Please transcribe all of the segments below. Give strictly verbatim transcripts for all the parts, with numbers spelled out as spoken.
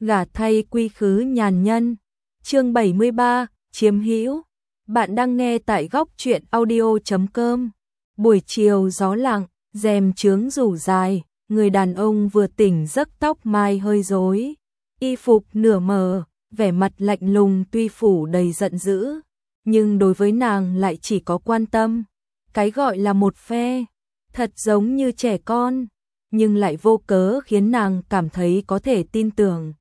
gả thay quy khứ nhàn nhân. Chương bảy mươi ba, chiếm hữu. Bạn đang nghe tại góc truyện audio chấm com. Buổi chiều gió lặng, rèm chướng rủ dài, người đàn ông vừa tỉnh giấc tóc mai hơi rối, y phục nửa mờ, vẻ mặt lạnh lùng tuy phủ đầy giận dữ, nhưng đối với nàng lại chỉ có quan tâm. Cái gọi là một phe, thật giống như trẻ con, nhưng lại vô cớ khiến nàng cảm thấy có thể tin tưởng.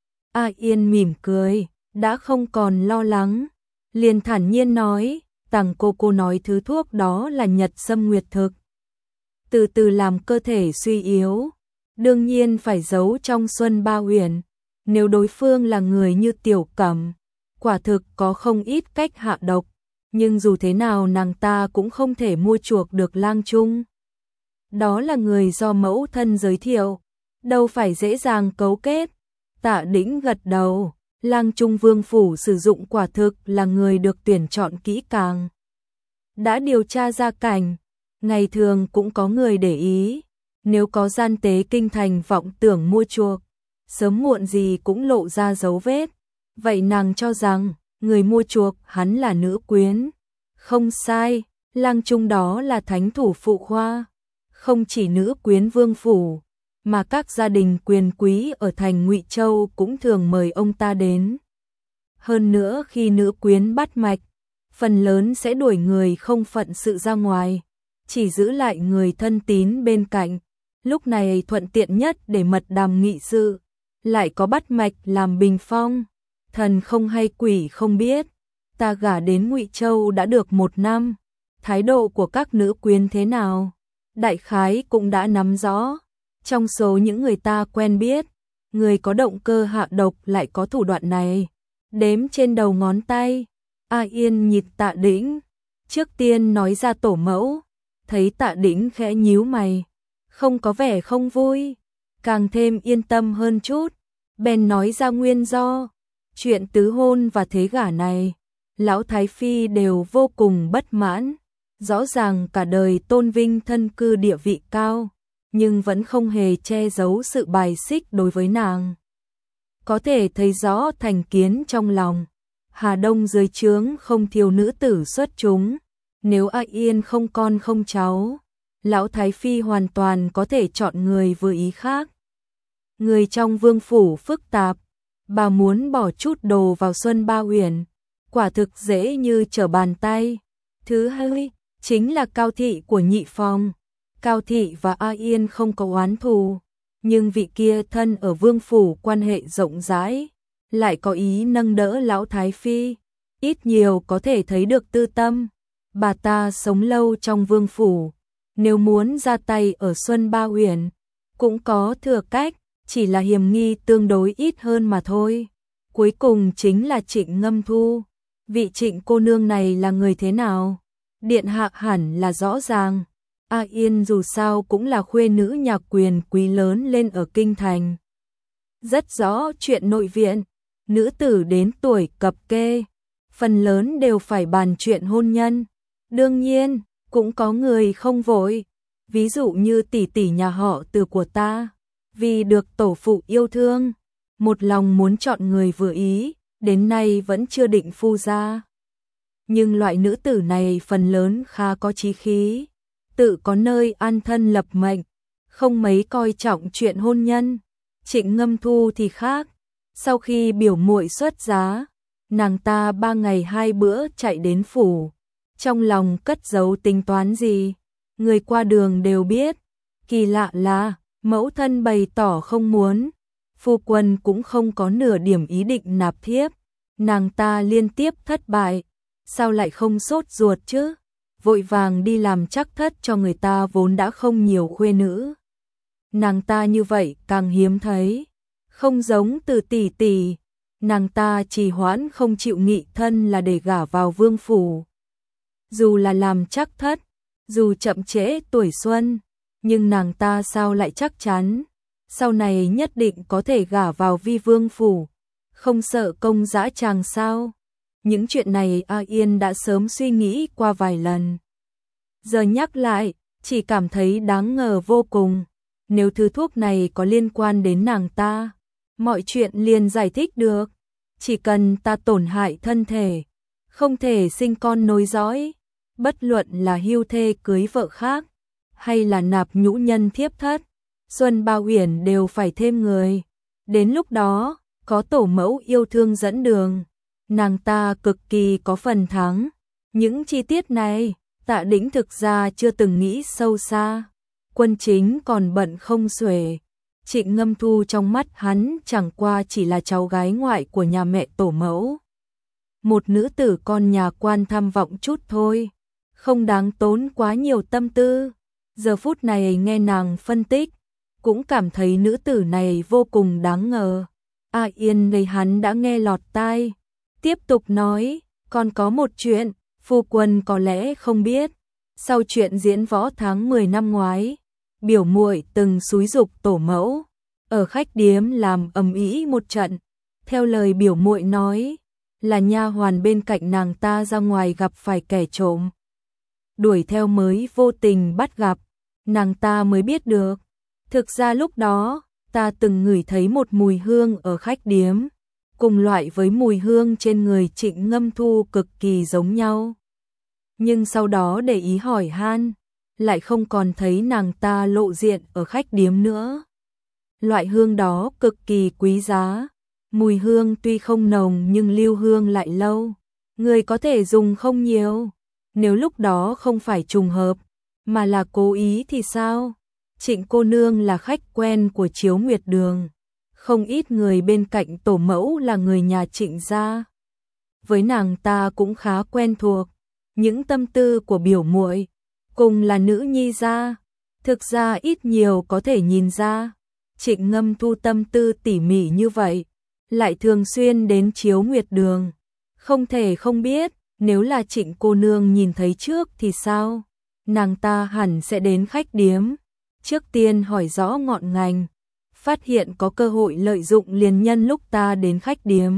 A Yên mỉm cười, đã không còn lo lắng, liền thản nhiên nói, Tằng cô cô nói thứ thuốc đó là Nhật Sâm Nguyệt thực. Từ từ làm cơ thể suy yếu, đương nhiên phải giấu trong Xuân Ba Huyền. Nếu đối phương là người như Tiểu Cẩm, quả thực có không ít cách hạ độc, nhưng dù thế nào nàng ta cũng không thể mua chuộc được Lang Trung. Đó là người do mẫu thân giới thiệu, đâu phải dễ dàng cấu kết. Tạ Đĩnh gật đầu, Lang Trung vương phủ sử dụng quả thực là người được tuyển chọn kỹ càng. Đã điều tra gia cảnh, ngày thường cũng có người để ý, nếu có gian tế kinh thành vọng tưởng mua chuộc, sớm muộn gì cũng lộ ra dấu vết. Vậy nàng cho rằng, người mua chuộc hắn là nữ quyến. Không sai, Lang Trung đó là thánh thủ phụ khoa. Không chỉ nữ quyến vương phủ, mà các gia đình quyền quý ở thành Ngụy Châu cũng thường mời ông ta đến. Hơn nữa khi nữ quyến bắt mạch, phần lớn sẽ đuổi người không phận sự ra ngoài, chỉ giữ lại người thân tín bên cạnh. Lúc này thuận tiện nhất để mật đàm nghị sự, lại có bắt mạch làm bình phong. Thần không hay quỷ không biết, ta gả đến Ngụy Châu đã được một năm, thái độ của các nữ quyến thế nào, đại khái cũng đã nắm rõ. Trong số những người ta quen biết, người có động cơ hạ độc lại có thủ đoạn này, đếm trên đầu ngón tay. A Yên nhịt Tạ Đĩnh, trước tiên nói ra tổ mẫu, thấy Tạ Đĩnh khẽ nhíu mày, không có vẻ không vui, càng thêm yên tâm hơn chút, bèn nói ra nguyên do. Chuyện tứ hôn và thế gả này, lão Thái Phi đều vô cùng bất mãn, rõ ràng cả đời tôn vinh thân cư địa vị cao, nhưng vẫn không hề che giấu sự bài xích đối với nàng. Có thể thấy rõ thành kiến trong lòng, Hà Đông dưới trướng không thiếu nữ tử xuất chúng, nếu A Yên không con không cháu, lão Thái Phi hoàn toàn có thể chọn người vừa ý khác. Người trong vương phủ phức tạp, bà muốn bỏ chút đồ vào Xuân Ba Huyền, quả thực dễ như trở bàn tay. Thứ hai, chính là Cao thị của Nhị Phòng. Cao thị và A Yên không có oán thù, nhưng vị kia thân ở vương phủ quan hệ rộng rãi, lại có ý nâng đỡ lão Thái Phi, ít nhiều có thể thấy được tư tâm. Bà ta sống lâu trong vương phủ, nếu muốn ra tay ở Xuân Ba Huyền, cũng có thừa cách, chỉ là hiểm nghi tương đối ít hơn mà thôi. Cuối cùng chính là Trịnh Ngâm Thu. Vị Trịnh cô nương này là người thế nào? Điện hạ hẳn là rõ ràng. A Yên dù sao cũng là khuê nữ nhà quyền quý lớn lên ở kinh thành, rất rõ chuyện nội viện. Nữ tử đến tuổi cập kê, phần lớn đều phải bàn chuyện hôn nhân. Đương nhiên, cũng có người không vội, ví dụ như tỷ tỷ nhà họ Từ của ta, vì được tổ phụ yêu thương, một lòng muốn chọn người vừa ý, đến nay vẫn chưa định phu gia. Nhưng loại nữ tử này phần lớn khá có chí khí, tự có nơi an thân lập mệnh, không mấy coi trọng chuyện hôn nhân. Trịnh Ngâm Thu thì khác, sau khi biểu muội xuất giá, nàng ta ba ngày hai bữa chạy đến phủ, trong lòng cất giấu tính toán gì, người qua đường đều biết. Kỳ lạ là, mẫu thân bày tỏ không muốn, phu quân cũng không có nửa điểm ý định nạp thiếp, nàng ta liên tiếp thất bại, sao lại không sốt ruột chứ? Vội vàng đi làm trắc thất cho người ta vốn đã không nhiều khuê nữ. Nàng ta như vậy càng hiếm thấy, không giống Từ tỷ tỷ, nàng ta trì hoãn không chịu nghị thân là để gả vào vương phủ. Dù là làm trắc thất, dù chậm trễ tuổi xuân, nhưng nàng ta sao lại chắc chắn, sau này nhất định có thể gả vào vi vương phủ, không sợ công dã tràng sao? Những chuyện này A Yên đã sớm suy nghĩ qua vài lần. Giờ nhắc lại, chỉ cảm thấy đáng ngờ vô cùng. Nếu thứ thuốc này có liên quan đến nàng ta, mọi chuyện liền giải thích được. Chỉ cần ta tổn hại thân thể, không thể sinh con nối dõi, bất luận là hưu thê cưới vợ khác, hay là nạp nhũ nhân thiếp thất, Xuân Ba Uyển đều phải thêm người. Đến lúc đó, có tổ mẫu yêu thương dẫn đường, nàng ta cực kỳ có phần thắng. Những chi tiết này, Tạ Đĩnh thực ra chưa từng nghĩ sâu xa. Quân Chính còn bận không xuể. Trịnh Ngâm Thu trong mắt hắn chẳng qua chỉ là cháu gái ngoại của nhà mẹ tổ mẫu. Một nữ tử con nhà quan tham vọng chút thôi, không đáng tốn quá nhiều tâm tư. Giờ phút này nghe nàng phân tích, cũng cảm thấy nữ tử này vô cùng đáng ngờ. A Yên đây hắn đã nghe lọt tai, tiếp tục nói, còn có một chuyện, phu quân có lẽ không biết. Sau chuyện diễn võ tháng mười năm ngoái, biểu muội từng xúi giục tổ mẫu ở khách điếm làm ầm ĩ một trận. Theo lời biểu muội nói, là nha hoàn bên cạnh nàng ta ra ngoài gặp phải kẻ trộm, đuổi theo mới vô tình bắt gặp, nàng ta mới biết được. Thực ra lúc đó, ta từng ngửi thấy một mùi hương ở khách điếm, cùng loại với mùi hương trên người Trịnh Ngâm Thu cực kỳ giống nhau. Nhưng sau đó để ý hỏi han, lại không còn thấy nàng ta lộ diện ở khách điếm nữa. Loại hương đó cực kỳ quý giá, mùi hương tuy không nồng nhưng lưu hương lại lâu, người có thể dùng không nhiều. Nếu lúc đó không phải trùng hợp, mà là cố ý thì sao? Trịnh cô nương là khách quen của Chiếu Nguyệt Đường, không ít người bên cạnh tổ mẫu là người nhà Trịnh gia. Với nàng ta cũng khá quen thuộc, những tâm tư của biểu muội, cùng là nữ nhi gia, thực ra ít nhiều có thể nhìn ra. Trịnh Ngâm Thu tâm tư tỉ mỉ như vậy, lại thường xuyên đến Chiếu Nguyệt Đường, không thể không biết, nếu là Trịnh cô nương nhìn thấy trước thì sao? Nàng ta hẳn sẽ đến khách điếm, trước tiên hỏi rõ ngọn ngành, phát hiện có cơ hội lợi dụng liền nhân lúc ta đến khách điếm.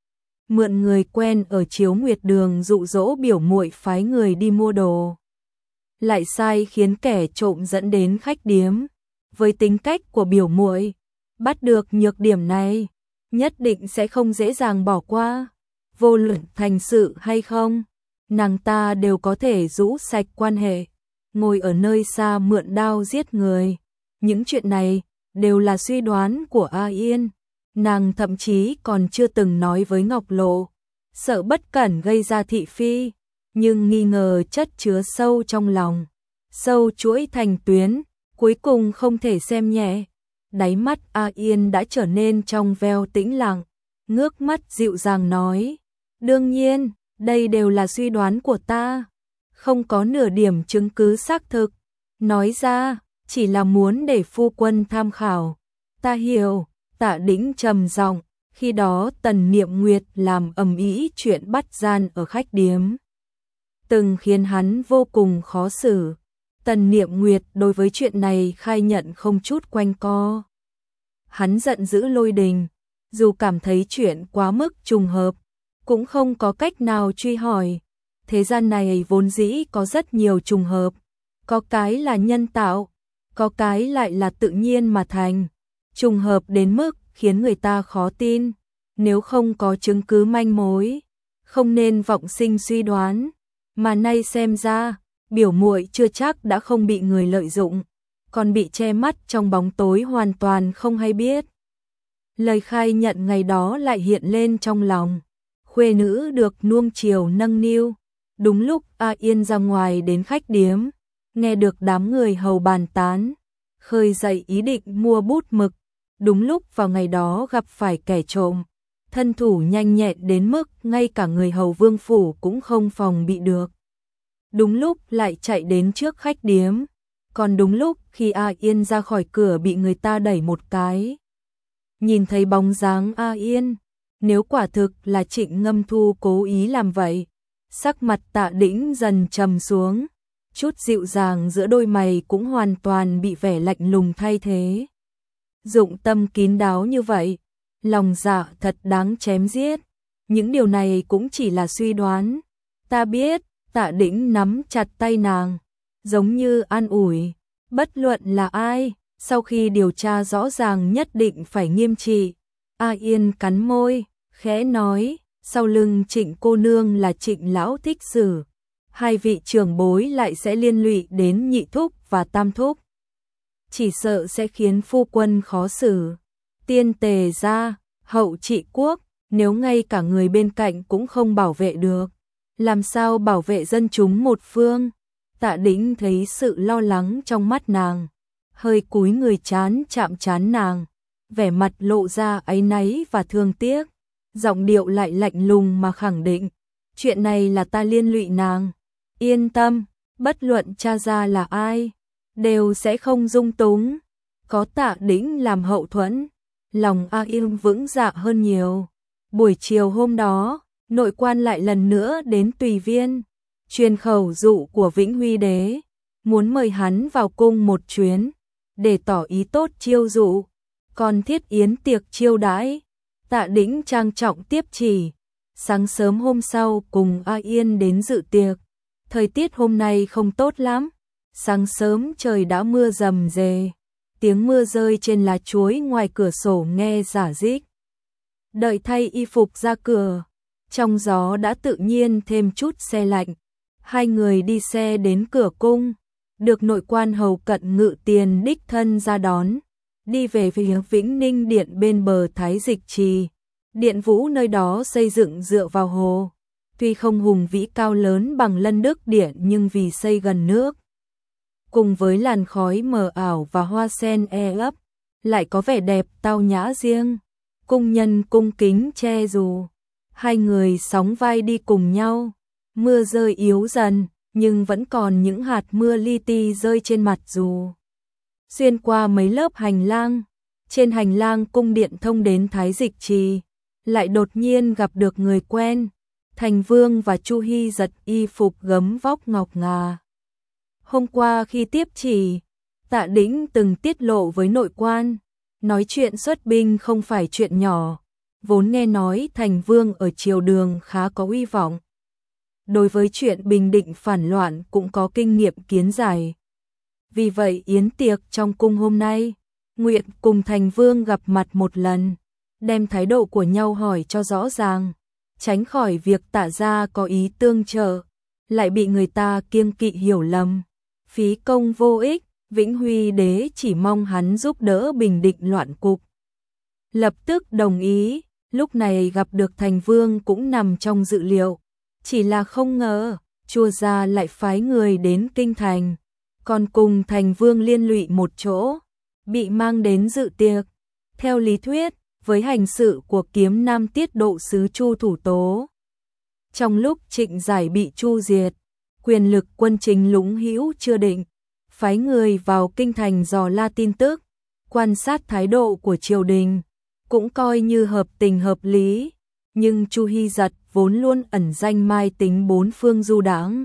Mượn người quen ở Chiếu Nguyệt Đường dụ dỗ biểu muội phái người đi mua đồ, lại sai khiến kẻ trộm dẫn đến khách điếm. Với tính cách của biểu muội, bắt được nhược điểm này, nhất định sẽ không dễ dàng bỏ qua. Vô luận thành sự hay không, nàng ta đều có thể rũ sạch quan hệ, ngồi ở nơi xa mượn đao giết người. Những chuyện này đều là suy đoán của A Yên. Nàng thậm chí còn chưa từng nói với Ngọc Lộ, sợ bất cẩn gây ra thị phi, nhưng nghi ngờ chất chứa sâu trong lòng, sâu chuỗi thành tuyến, cuối cùng không thể xem nhẹ. Đáy mắt A Yên đã trở nên trong veo tĩnh lặng, ngước mắt dịu dàng nói, đương nhiên, đây đều là suy đoán của ta, không có nửa điểm chứng cứ xác thực. Nói ra, chỉ là muốn để phu quân tham khảo. Ta hiểu. Tạ Đĩnh trầm giọng, khi đó Tần Niệm Nguyệt làm ầm ĩ chuyện bắt gian ở khách điếm, từng khiến hắn vô cùng khó xử. Tần Niệm Nguyệt đối với chuyện này khai nhận không chút quanh co. Hắn giận dữ lôi đình, dù cảm thấy chuyện quá mức trùng hợp, cũng không có cách nào truy hỏi. Thế gian này vốn dĩ có rất nhiều trùng hợp, có cái là nhân tạo, có cái lại là tự nhiên mà thành. Trùng hợp đến mức khiến người ta khó tin, nếu không có chứng cứ manh mối, không nên vọng sinh suy đoán, mà nay xem ra, biểu muội chưa chắc đã không bị người lợi dụng, còn bị che mắt trong bóng tối hoàn toàn không hay biết. Lời khai nhận ngày đó lại hiện lên trong lòng, khuê nữ được nuông chiều nâng niu. Đúng lúc A Yên ra ngoài đến khách điếm, nghe được đám người hầu bàn tán, khơi dậy ý định mua bút mực. Đúng lúc vào ngày đó gặp phải kẻ trộm, thân thủ nhanh nhẹn đến mức ngay cả người hầu vương phủ cũng không phòng bị được. Đúng lúc lại chạy đến trước khách điếm, còn đúng lúc khi A Yên ra khỏi cửa bị người ta đẩy một cái. Nhìn thấy bóng dáng A Yên, nếu quả thực là Trịnh Ngâm Thu cố ý làm vậy, sắc mặt Tạ Đĩnh dần trầm xuống, chút dịu dàng giữa đôi mày cũng hoàn toàn bị vẻ lạnh lùng thay thế. Dụng tâm kín đáo như vậy, lòng dạ thật đáng chém giết. Những điều này cũng chỉ là suy đoán. Ta biết. Tạ Đĩnh nắm chặt tay nàng, giống như an ủi, bất luận là ai, sau khi điều tra rõ ràng nhất định phải nghiêm trị. A Yên cắn môi, khẽ nói, sau lưng Trịnh cô nương là Trịnh lão thích xử, hai vị trưởng bối lại sẽ liên lụy đến nhị thúc và tam thúc. Chỉ sợ sẽ khiến phu quân khó xử. Tiên Tề gia, hậu trị quốc, nếu ngay cả người bên cạnh cũng không bảo vệ được, làm sao bảo vệ dân chúng một phương? Tạ Đĩnh thấy sự lo lắng trong mắt nàng, hơi cúi người chán chạm chán nàng, vẻ mặt lộ ra áy náy và thương tiếc, giọng điệu lại lạnh lùng mà khẳng định, chuyện này là ta liên lụy nàng, yên tâm, bất luận cha gia là ai, đều sẽ không dung túng, có Tạ Đĩnh làm hậu thuẫn, lòng A Yên vững dạ hơn nhiều. Buổi chiều hôm đó, nội quan lại lần nữa đến Tùy Viên, truyền khẩu dụ của Vĩnh Huy đế, muốn mời hắn vào cung một chuyến, để tỏ ý tốt chiêu dụ, còn thiết yến tiệc chiêu đãi. Tạ Đĩnh trang trọng tiếp chỉ, sáng sớm hôm sau cùng A Yên đến dự tiệc, thời tiết hôm nay không tốt lắm, sáng sớm trời đã mưa rầm rề, tiếng mưa rơi trên lá chuối ngoài cửa sổ nghe rả rích. Đợi thay y phục ra cửa, trong gió đã tự nhiên thêm chút se lạnh. Hai người đi xe đến cửa cung, được nội quan hầu cận ngự tiền đích thân ra đón, đi về phía Vĩnh Ninh Điện bên bờ Thái Dịch Trì. Điện Vũ nơi đó xây dựng dựa vào hồ, tuy không hùng vĩ cao lớn bằng Lân Đức Điện nhưng vì xây gần nước, cùng với làn khói mờ ảo và hoa sen e ấp, lại có vẻ đẹp tao nhã riêng. Cung nhân cung kính che dù, hai người sóng vai đi cùng nhau, mưa rơi yếu dần, nhưng vẫn còn những hạt mưa li ti rơi trên mặt dù. Xuyên qua mấy lớp hành lang, trên hành lang cung điện thông đến Thái Dịch Trì, lại đột nhiên gặp được người quen, Thành Vương và Chu Hy giật y phục gấm vóc ngọc ngà. Hôm qua khi tiếp chỉ, Tạ Đĩnh từng tiết lộ với nội quan, nói chuyện xuất binh không phải chuyện nhỏ, vốn nghe nói Thành Vương ở triều đường khá có uy vọng. Đối với chuyện bình định phản loạn cũng có kinh nghiệm kiến giải. Vì vậy yến tiệc trong cung hôm nay, nguyện cùng Thành Vương gặp mặt một lần, đem thái độ của nhau hỏi cho rõ ràng, tránh khỏi việc Tạ gia có ý tương trợ, lại bị người ta kiêng kỵ hiểu lầm, phí công vô ích. Vĩnh Huy đế chỉ mong hắn giúp đỡ bình định loạn cục. Lập tức đồng ý, lúc này gặp được Thành Vương cũng nằm trong dự liệu, chỉ là không ngờ, Chua gia lại phái người đến kinh thành, còn cùng Thành Vương liên lụy một chỗ, bị mang đến dự tiệc. Theo lý thuyết, với hành sự của Kiếm Nam tiết độ sứ Chu Thủ Tố, trong lúc Trịnh Giải bị Chu diệt, quyền lực quân chính lũng hữu chưa định, phái người vào kinh thành dò la tin tức, quan sát thái độ của triều đình, cũng coi như hợp tình hợp lý, nhưng Chu Hy Giật vốn luôn ẩn danh mai tính bốn phương du đãng,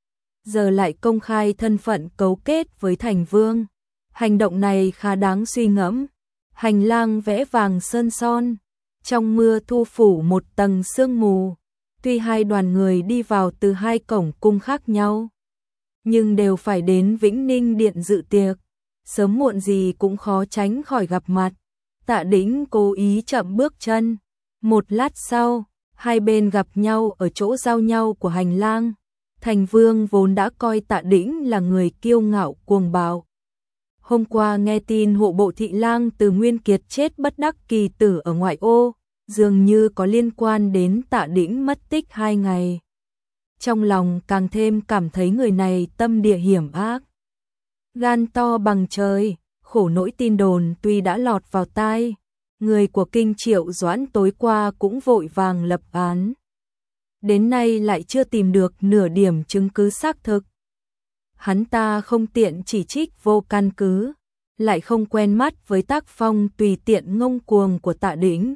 giờ lại công khai thân phận cấu kết với Thành Vương, hành động này khá đáng suy ngẫm. Hành lang vẽ vàng sơn son, trong mưa thu phủ một tầng sương mù, tuy hai đoàn người đi vào từ hai cổng cung khác nhau, nhưng đều phải đến Vĩnh Ninh Điện dự tiệc, sớm muộn gì cũng khó tránh khỏi gặp mặt. Tạ Đĩnh cố ý chậm bước chân, một lát sau, hai bên gặp nhau ở chỗ giao nhau của hành lang. Thành Vương vốn đã coi Tạ Đĩnh là người kiêu ngạo cuồng bạo. Hôm qua nghe tin hộ bộ thị lang Từ Nguyên Kiệt chết bất đắc kỳ tử ở ngoại ô, dường như có liên quan đến Tạ Đĩnh mất tích hai ngày. Trong lòng càng thêm cảm thấy người này tâm địa hiểm ác, gan to bằng trời. Khổ nỗi tin đồn tuy đã lọt vào tai, người của kinh Triệu Doãn tối qua cũng vội vàng lập án, đến nay lại chưa tìm được nửa điểm chứng cứ xác thực. Hắn ta không tiện chỉ trích vô căn cứ, lại không quen mắt với tác phong tùy tiện ngông cuồng của Tạ Đĩnh.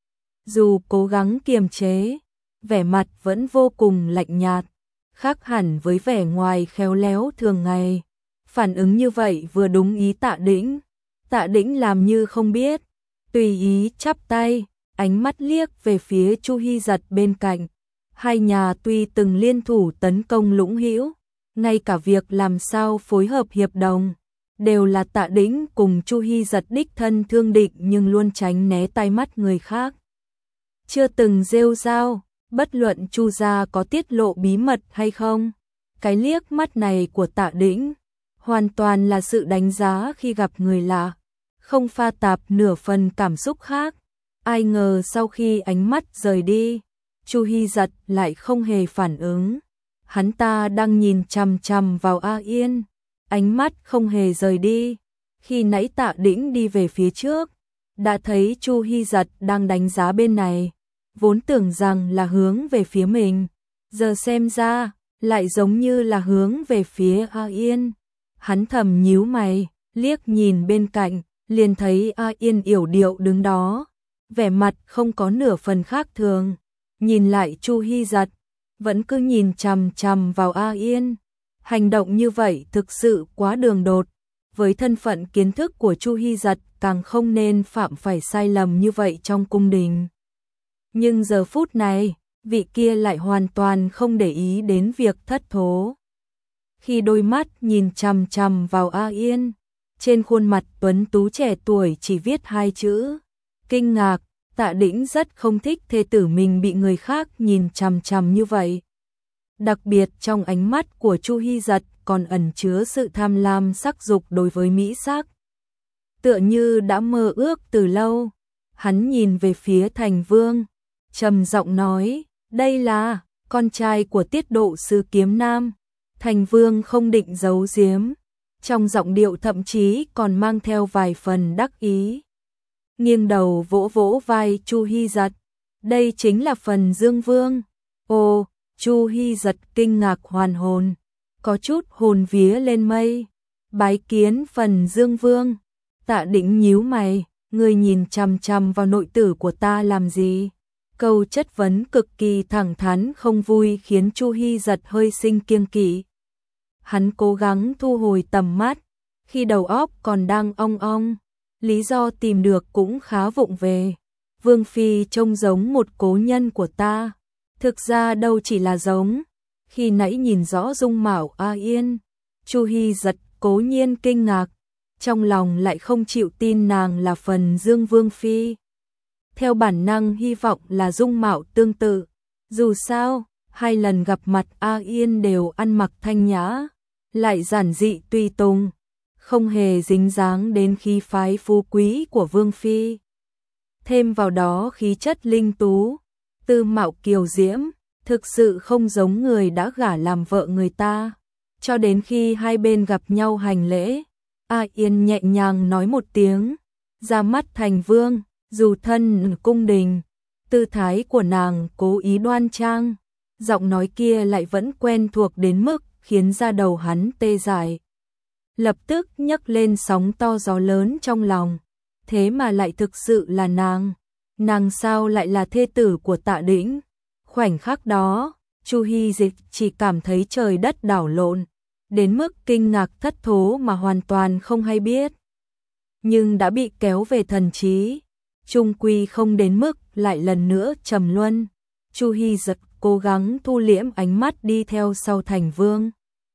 Dù cố gắng kiềm chế, vẻ mặt vẫn vô cùng lạnh nhạt, khác hẳn với vẻ ngoài khéo léo thường ngày. Phản ứng như vậy vừa đúng ý Tạ Đĩnh. Tạ Đĩnh làm như không biết, tùy ý chắp tay, ánh mắt liếc về phía Chu Hy Giật bên cạnh. Hai nhà tuy từng liên thủ tấn công Lũng Hữu, ngay cả việc làm sao phối hợp hiệp đồng, đều là Tạ Đĩnh cùng Chu Hy Giật đích thân thương định nhưng luôn tránh né tai mắt người khác. Chưa từng rêu rao, bất luận Chu gia có tiết lộ bí mật hay không. Cái liếc mắt này của Tạ Đĩnh hoàn toàn là sự đánh giá khi gặp người lạ, không pha tạp nửa phần cảm xúc khác. Ai ngờ sau khi ánh mắt rời đi, Chu Hy Giật lại không hề phản ứng. Hắn ta đang nhìn chằm chằm vào A Yên, ánh mắt không hề rời đi. Khi nãy Tạ Đĩnh đi về phía trước, đã thấy Chu Hy Giật đang đánh giá bên này, vốn tưởng rằng là hướng về phía mình, giờ xem ra lại giống như là hướng về phía A Yên. Hắn thầm nhíu mày, liếc nhìn bên cạnh, liền thấy A Yên yểu điệu đứng đó, vẻ mặt không có nửa phần khác thường. Nhìn lại Chu Hy Giật, vẫn cứ nhìn chằm chằm vào A Yên. Hành động như vậy thực sự quá đường đột, với thân phận kiến thức của Chu Hy Giật càng không nên phạm phải sai lầm như vậy trong cung đình. Nhưng giờ phút này, vị kia lại hoàn toàn không để ý đến việc thất thố. Khi đôi mắt nhìn chằm chằm vào A Yên, trên khuôn mặt tuấn tú trẻ tuổi chỉ viết hai chữ: kinh ngạc. Tạ Đĩnh rất không thích thê tử mình bị người khác nhìn chằm chằm như vậy. Đặc biệt trong ánh mắt của Chu Hy Giật còn ẩn chứa sự tham lam sắc dục đối với mỹ sắc. Tựa như đã mơ ước từ lâu, hắn nhìn về phía Thành Vương, trầm giọng nói, đây là con trai của Tiết Độ Sứ Kiếm Nam. Thành Vương không định giấu giếm, trong giọng điệu thậm chí còn mang theo vài phần đắc ý. Nghiêng đầu vỗ vỗ vai Chu Hy Giật, đây chính là Phần Dương Vương. Ồ, Chu Hy Giật kinh ngạc hoàn hồn, có chút hồn vía lên mây. Bái kiến Phần Dương Vương. Tạ Đĩnh nhíu mày, ngươi nhìn chằm chằm vào nội tử của ta làm gì? Câu chất vấn cực kỳ thẳng thắn không vui khiến Chu Hy Giật hơi sinh kiêng kỵ. Hắn cố gắng thu hồi tầm mắt, khi đầu óc còn đang ong ong, lý do tìm được cũng khá vụng về. Vương phi trông giống một cố nhân của ta, thực ra đâu chỉ là giống. Khi nãy nhìn rõ dung mạo A Yên, Chu Hy Giật cố nhiên kinh ngạc, trong lòng lại không chịu tin nàng là Phần Dương Vương phi. Theo bản năng hy vọng là dung mạo tương tự, dù sao, hai lần gặp mặt A Yên đều ăn mặc thanh nhã, lại giản dị tùy tùng, không hề dính dáng đến khí phái phú quý của Vương phi. Thêm vào đó khí chất linh tú, tư mạo kiều diễm, thực sự không giống người đã gả làm vợ người ta. Cho đến khi hai bên gặp nhau hành lễ, A Yên nhẹ nhàng nói một tiếng, ra mắt Thành Vương. Dù thân cung đình, tư thái của nàng cố ý đoan trang, giọng nói kia lại vẫn quen thuộc đến mức khiến da đầu hắn tê dại. Lập tức nhấc lên sóng to gió lớn trong lòng, thế mà lại thực sự là nàng, nàng sao lại là thê tử của Tạ Đĩnh? Khoảnh khắc đó, Chu Hy Dịch chỉ cảm thấy trời đất đảo lộn, đến mức kinh ngạc thất thố mà hoàn toàn không hay biết. Nhưng đã bị kéo về thần trí, chung quy không đến mức lại lần nữa trầm luân. Chu Hy Giật cố gắng thu liễm ánh mắt đi theo sau Thành Vương.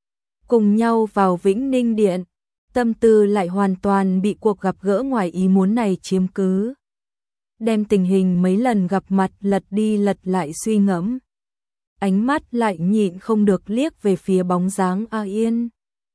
Cùng nhau vào Vĩnh Ninh Điện, tâm tư lại hoàn toàn bị cuộc gặp gỡ ngoài ý muốn này chiếm cứ. Đem tình hình mấy lần gặp mặt lật đi lật lại suy ngẫm. Ánh mắt lại nhịn không được liếc về phía bóng dáng A Yên.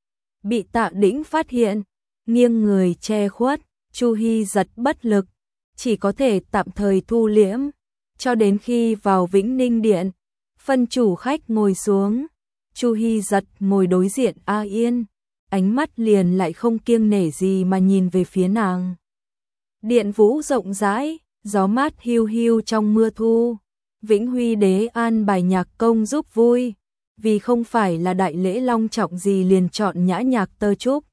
Bị Tạ Đĩnh phát hiện, nghiêng người che khuất, Chu Hy Giật bất lực, chỉ có thể tạm thời thu liễm, cho đến khi vào Vĩnh Ninh Điện, phân chủ khách ngồi xuống, Chu Hy Giật ngồi đối diện A Yên, ánh mắt liền lại không kiêng nể gì mà nhìn về phía nàng. Điện vũ rộng rãi, gió mát hiu hiu trong mưa thu, Vĩnh Huy đế an bài nhạc công giúp vui, vì không phải là đại lễ long trọng gì liền chọn nhã nhạc tơ trúc.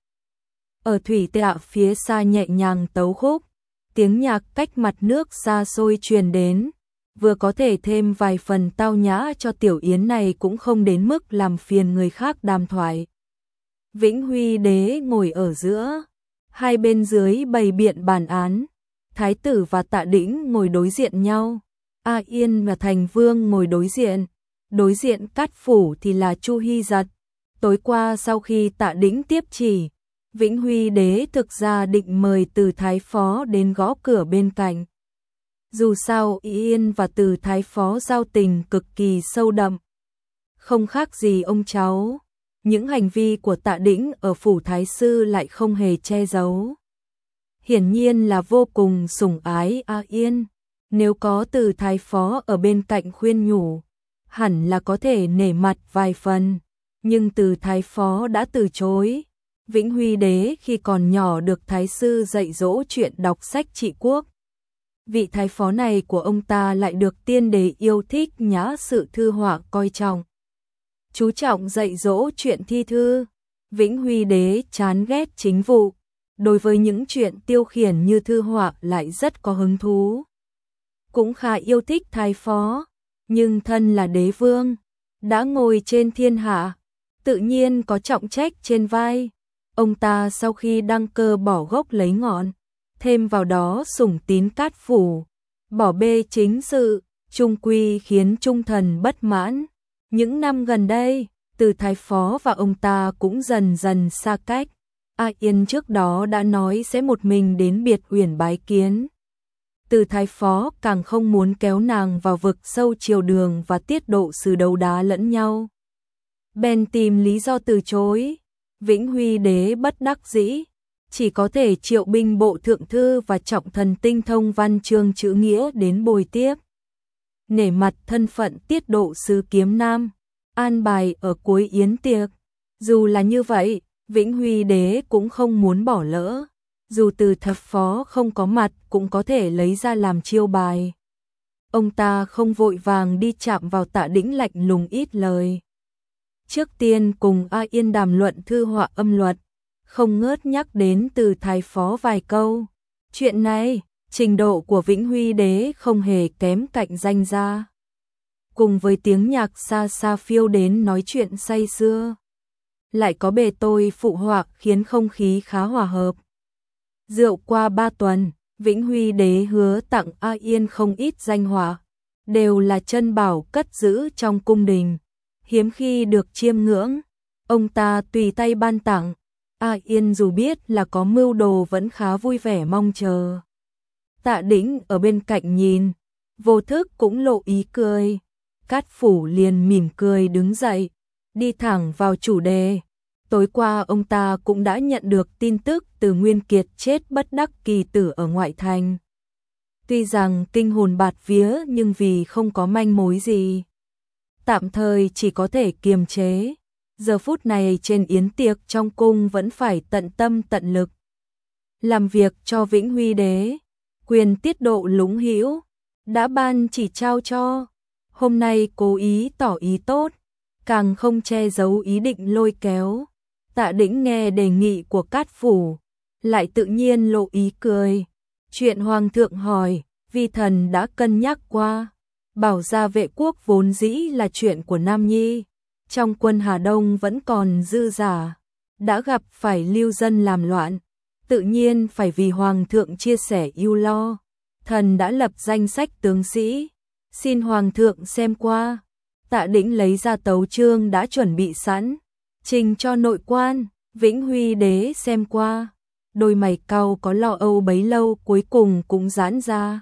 Ở thủy tạ phía xa nhẹ nhàng tấu khúc, tiếng nhạc cách mặt nước xa xôi truyền đến, vừa có thể thêm vài phần tao nhã cho tiểu yến này cũng không đến mức làm phiền người khác đàm thoại. Vĩnh Huy đế ngồi ở giữa, hai bên dưới bày biện bàn án, Thái tử và Tạ Đĩnh ngồi đối diện nhau, A Yên và Thành Vương ngồi đối diện, đối diện Cát Phủ thì là Chu Hy Giật. Tối qua sau khi Tạ Đĩnh tiếp chỉ, Vĩnh Huy Đế thực ra định mời Từ Thái Phó đến gõ cửa bên cạnh. Dù sao Yên và Từ Thái Phó giao tình cực kỳ sâu đậm, không khác gì ông cháu. Những hành vi của Tạ Đĩnh ở phủ Thái sư lại không hề che giấu. Hiển nhiên là vô cùng sủng ái A Yên. Nếu có Từ Thái Phó ở bên cạnh khuyên nhủ, hẳn là có thể nể mặt vài phần. Nhưng Từ Thái Phó đã từ chối. Vĩnh Huy Đế khi còn nhỏ được Thái sư dạy dỗ chuyện đọc sách trị quốc. Vị Thái Phó này của ông ta lại được tiên đế yêu thích nhã sự thư họa coi trọng. Chú trọng dạy dỗ chuyện thi thư. Vĩnh Huy Đế chán ghét chính vụ, đối với những chuyện tiêu khiển như thư họa lại rất có hứng thú. Cũng khá yêu thích Thái Phó, nhưng thân là đế vương, đã ngồi trên thiên hạ, tự nhiên có trọng trách trên vai. Ông ta sau khi đăng cơ bỏ gốc lấy ngọn, thêm vào đó sủng tín cát phủ, bỏ bê chính sự, trung quy khiến trung thần bất mãn. Những năm gần đây, Từ Thái Phó và ông ta cũng dần dần xa cách. A Yên trước đó đã nói sẽ một mình đến Biệt Uyển bái kiến. Từ Thái Phó càng không muốn kéo nàng vào vực sâu triều đường và tiết độ sứ đấu đá lẫn nhau. Bèn tìm lý do từ chối. Vĩnh Huy Đế bất đắc dĩ, chỉ có thể triệu binh bộ thượng thư và trọng thần tinh thông văn chương chữ nghĩa đến bồi tiếp. Nể mặt thân phận tiết độ sứ Kiếm Nam, an bài ở cuối yến tiệc. Dù là như vậy, Vĩnh Huy Đế cũng không muốn bỏ lỡ. Dù Từ Thái Phó không có mặt cũng có thể lấy ra làm chiêu bài. Ông ta không vội vàng đi chạm vào Tạ Đĩnh, lạnh lùng ít lời. Trước tiên cùng A Yên đàm luận thư họa âm luật, không ngớt nhắc đến Từ Thái Phó vài câu. Chuyện này, trình độ của Vĩnh Huy Đế không hề kém cạnh danh gia. Cùng với tiếng nhạc xa xa phiêu đến nói chuyện say sưa, lại có bề tôi phụ họa khiến không khí khá hòa hợp. Rượu qua ba tuần, Vĩnh Huy Đế hứa tặng A Yên không ít danh họa, đều là chân bảo cất giữ trong cung đình, hiếm khi được chiêm ngưỡng. Ông ta tùy tay ban tặng. A Yên dù biết là có mưu đồ vẫn khá vui vẻ mong chờ. Tạ Đĩnh ở bên cạnh nhìn, vô thức cũng lộ ý cười. Cát Phủ liền mỉm cười đứng dậy, đi thẳng vào chủ đề. Tối qua ông ta cũng đã nhận được tin tức từ Nguyên Kiệt chết bất đắc kỳ tử ở ngoại thành. Tuy rằng kinh hồn bạt vía nhưng vì không có manh mối gì, tạm thời chỉ có thể kiềm chế. Giờ phút này trên yến tiệc trong cung vẫn phải tận tâm tận lực làm việc cho Vĩnh Huy Đế. Quyền tiết độ Lũng Hữu đã ban chỉ trao cho, hôm nay cố ý tỏ ý tốt, càng không che giấu ý định lôi kéo. Tạ Đĩnh nghe đề nghị của Cát Phủ, lại tự nhiên lộ ý cười. Chuyện Hoàng thượng hỏi, vi thần đã cân nhắc qua, bảo gia vệ quốc vốn dĩ là chuyện của Nam Nhi, trong quân Hà Đông vẫn còn dư giả, đã gặp phải lưu dân làm loạn, tự nhiên phải vì Hoàng thượng chia sẻ ưu lo. Thần đã lập danh sách tướng sĩ, xin Hoàng thượng xem qua. Tạ Đĩnh lấy ra tấu chương đã chuẩn bị sẵn, trình cho nội quan. Vĩnh Huy Đế xem qua, đôi mày cau có lo âu bấy lâu cuối cùng cũng giãn ra.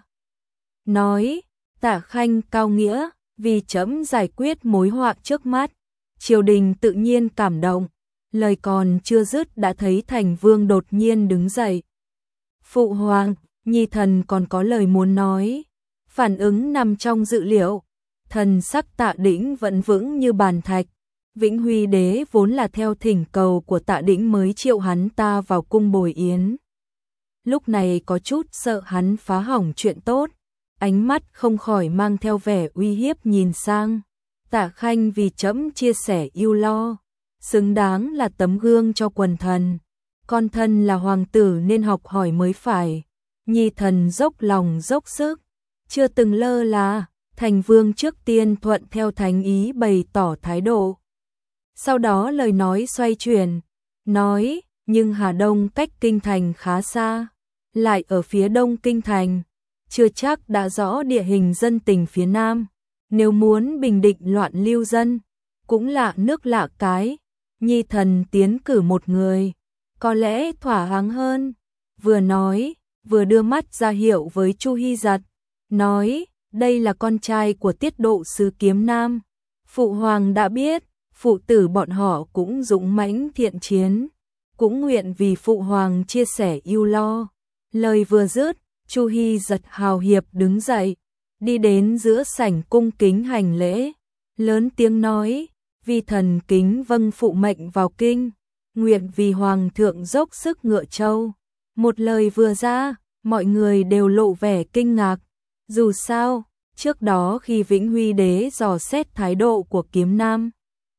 Nói, Tạ Khanh cao nghĩa, vì chấm giải quyết mối họa trước mắt. Triều đình tự nhiên cảm động, lời còn chưa dứt đã thấy Thành Vương đột nhiên đứng dậy. Phụ hoàng, nhi thần còn có lời muốn nói. Phản ứng nằm trong dự liệu, thần sắc Tạ Đĩnh vẫn vững như bàn thạch. Vĩnh Huy Đế vốn là theo thỉnh cầu của Tạ Đĩnh mới triệu hắn ta vào cung bồi yến. Lúc này có chút sợ hắn phá hỏng chuyện tốt, ánh mắt không khỏi mang theo vẻ uy hiếp nhìn sang. Tạ Khanh vì chấm chia sẻ ưu lo, xứng đáng là tấm gương cho quần thần. Con thân là hoàng tử nên học hỏi mới phải. Nhi thần dốc lòng dốc sức, chưa từng lơ là. Thành Vương trước tiên thuận theo thánh ý bày tỏ thái độ. Sau đó lời nói xoay chuyển, nói, nhưng Hà Đông cách kinh thành khá xa, lại ở phía đông kinh thành, chưa chắc đã rõ địa hình dân tình phía nam. Nếu muốn bình định loạn lưu dân, cũng lạ nước lạ cái. Nhi thần tiến cử một người, có lẽ thỏa đáng hơn. Vừa nói, vừa đưa mắt ra hiệu với Chu Hy Giật, nói, đây là con trai của tiết độ sứ Kiếm Nam. Phụ hoàng đã biết, phụ tử bọn họ cũng dũng mãnh thiện chiến, cũng nguyện vì phụ hoàng chia sẻ ưu lo. Lời vừa dứt, Chu Hy Giật hào hiệp đứng dậy, đi đến giữa sảnh cung kính hành lễ, lớn tiếng nói, vi thần kính vâng phụ mệnh vào kinh, nguyện vì hoàng thượng dốc sức ngựa châu. Một lời vừa ra, mọi người đều lộ vẻ kinh ngạc. Dù sao, trước đó khi Vĩnh Huy đế dò xét thái độ của Kiếm Nam,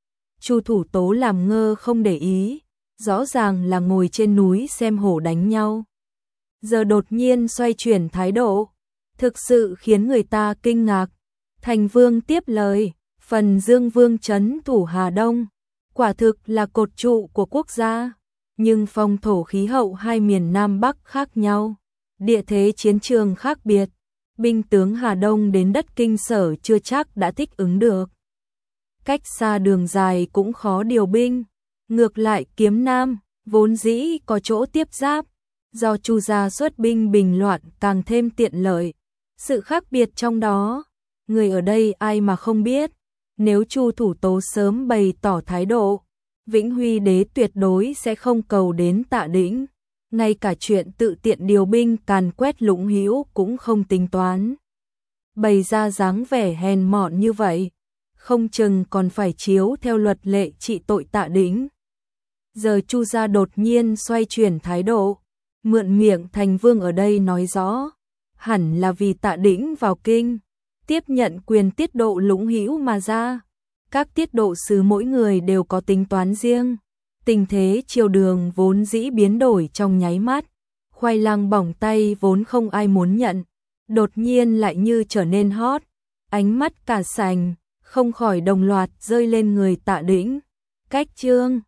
Chu Thủ Tố làm ngơ không để ý, rõ ràng là ngồi trên núi xem hổ đánh nhau. Giờ đột nhiên xoay chuyển thái độ, thực sự khiến người ta kinh ngạc. Thành Vương tiếp lời, phần Dương Vương trấn thủ Hà Đông, quả thực là cột trụ của quốc gia, nhưng phong thổ khí hậu hai miền Nam Bắc khác nhau, địa thế chiến trường khác biệt, binh tướng Hà Đông đến đất Kinh Sở chưa chắc đã thích ứng được. Cách xa đường dài cũng khó điều binh, ngược lại Kiếm Nam, vốn dĩ có chỗ tiếp giáp, do Chu gia xuất binh bình loạn càng thêm tiện lợi. Sự khác biệt trong đó, người ở đây ai mà không biết, nếu Chu Thủ Tố sớm bày tỏ thái độ, Vĩnh Huy đế tuyệt đối sẽ không cầu đến Tạ Đĩnh, ngay cả chuyện tự tiện điều binh càn quét Lũng Hữu cũng không tính toán. Bày ra dáng vẻ hèn mọn như vậy, không chừng còn phải chiếu theo luật lệ trị tội Tạ Đĩnh. Giờ Chu gia đột nhiên xoay chuyển thái độ, mượn miệng Thành Vương ở đây nói rõ, hẳn là vì Tạ Đĩnh vào kinh, tiếp nhận quyền tiết độ Lũng Hữu mà ra. Các tiết độ sứ mỗi người đều có tính toán riêng, tình thế triều đường vốn dĩ biến đổi trong nháy mắt, khoai lang bỏng tay vốn không ai muốn nhận, đột nhiên lại như trở nên hot, ánh mắt cả sành, không khỏi đồng loạt rơi lên người Tạ Đĩnh. Cách chương